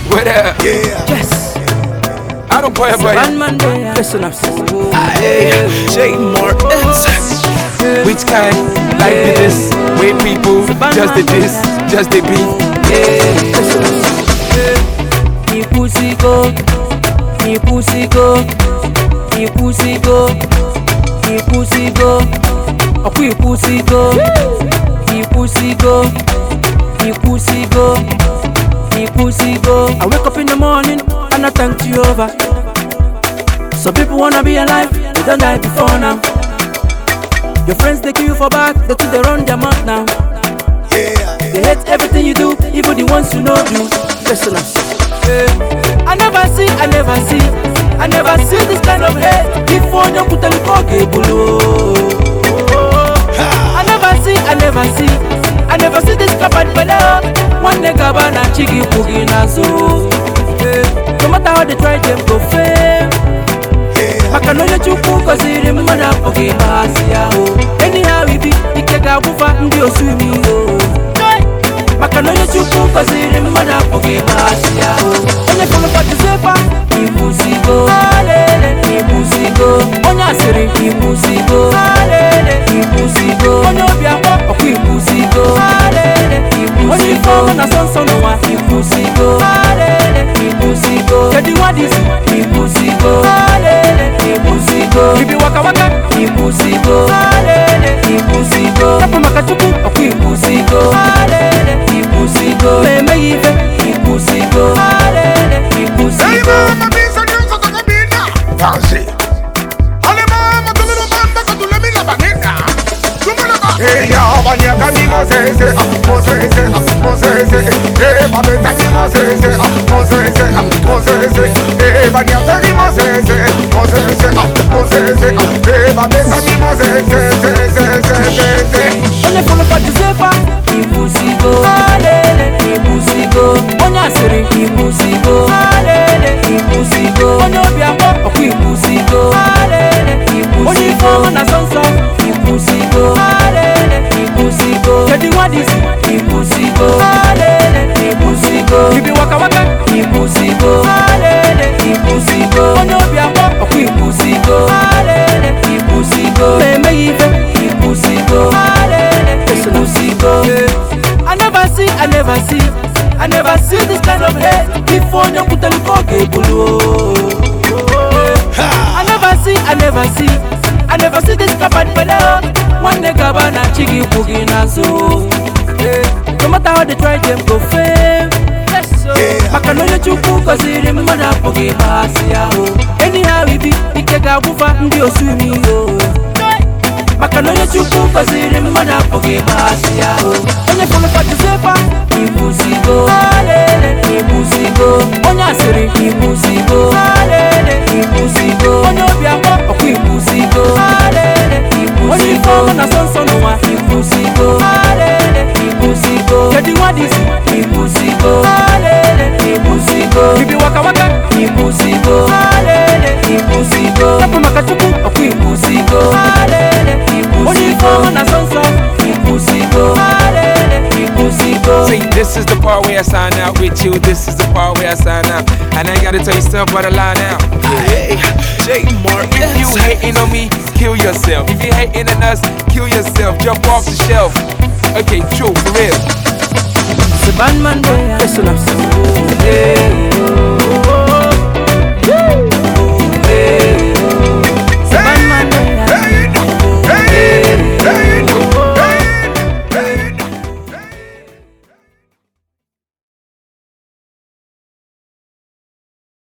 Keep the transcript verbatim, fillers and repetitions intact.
What up? Yeah. Yes. I don't play about One it. man there. Listen up. Hey, J Martins. Which kind? Like the this? Way people just the this, just the beat. Listen up. He pussy go. He pussy go. He pussy go. He pussy go. Oh, he pussy go. He pussy go. He pussy go. He pussy go. I wake up in the morning and I thank Jehovah. Some people wanna be alive, they don't die before now. Your friends they kill you for back, they think they run their mouth now. Yeah. They hate everything you do, even the ones who know you. Listen up. I never see, I never see, I never see this kind of hate. Before they put a little below. I never see, I never see, I never see this crap and below. One nigga bana chigi pugi na so. No matter how they try, them go fail. Makanoye chuku koziri mwana pugi masia. Anyhow we be, ikega bufa ndi osumi yo. Makanoye chuku koziri mwana pugi masia. Onye kama patisepa, imusigo. Imusigo. Onye asiri, imusigo. Imusigo. Onye obiako, oku imusigo. Onye ifo na sonso no wa imusigo. Imusigo. Kedi wadisi, imusigo. Imusigo. Bibi waka waka, imusigo. Imusigo. Tapu makachuku, oku imusigo. Imusigo. Meme ife, imusigo. Imusigo. Fancy. Ale mama tu lo manda con tu le mira baneta. Tu me la vas. Eh ya baña conmigo se se, mo se se, mo se se. Eh va beta conmigo se se, mo se se, mo se se. Eh baña conmigo se se, mo se se, mo se se. Eh va beta conmigo se se se se se se. Onye kama patisepa, imusigo. Imusigo. Onye asiri, imusigo. Imusigo. Onye obiako, oku imusigo. Onye ifo na sonso, imusigo. Imusigo. Kedi wadisi, imusigo. Imusigo. Bibi waka waka, imusigo. Imusigo. Onye obiako, oku imusigo. Imusigo. Meme ife, imusigo. Imusigo. I never see, I never see, I never see this kind of hate before they put a little below. I never see, I never see, I never see this crap and below. One nigga bana chigi pugi na so. No matter how they try, them go fail. Makanoye chuku koziri mwana pugi masia. Anyhow we be, ikega bufa ndi osumi yo. Makanoye chuku koziri mwana pugi masia. Onye kama patisepa, imusigo. Imusigo. Onye asiri, imusigo. Imusigo. Onye obiako, oku imusigo. Onye ifo na sonso no wa imusigo. Imusigo. Kedi wadisi, imusigo. Imusigo. Bibi waka waka, imusigo. Imusigo. Tapu makachuku, oku imusigo. Onye ifo na sonso, imusigo. See, this is the part where I sign out with you. This is the part where I sign out. And I ain't gotta tell you stuff but a lie now. Hey, J Martins. If you hating on me, kill yourself. If you hating on us, kill yourself. Jump off the shelf. Okay, true, for real. It's a bad man there. Listen up.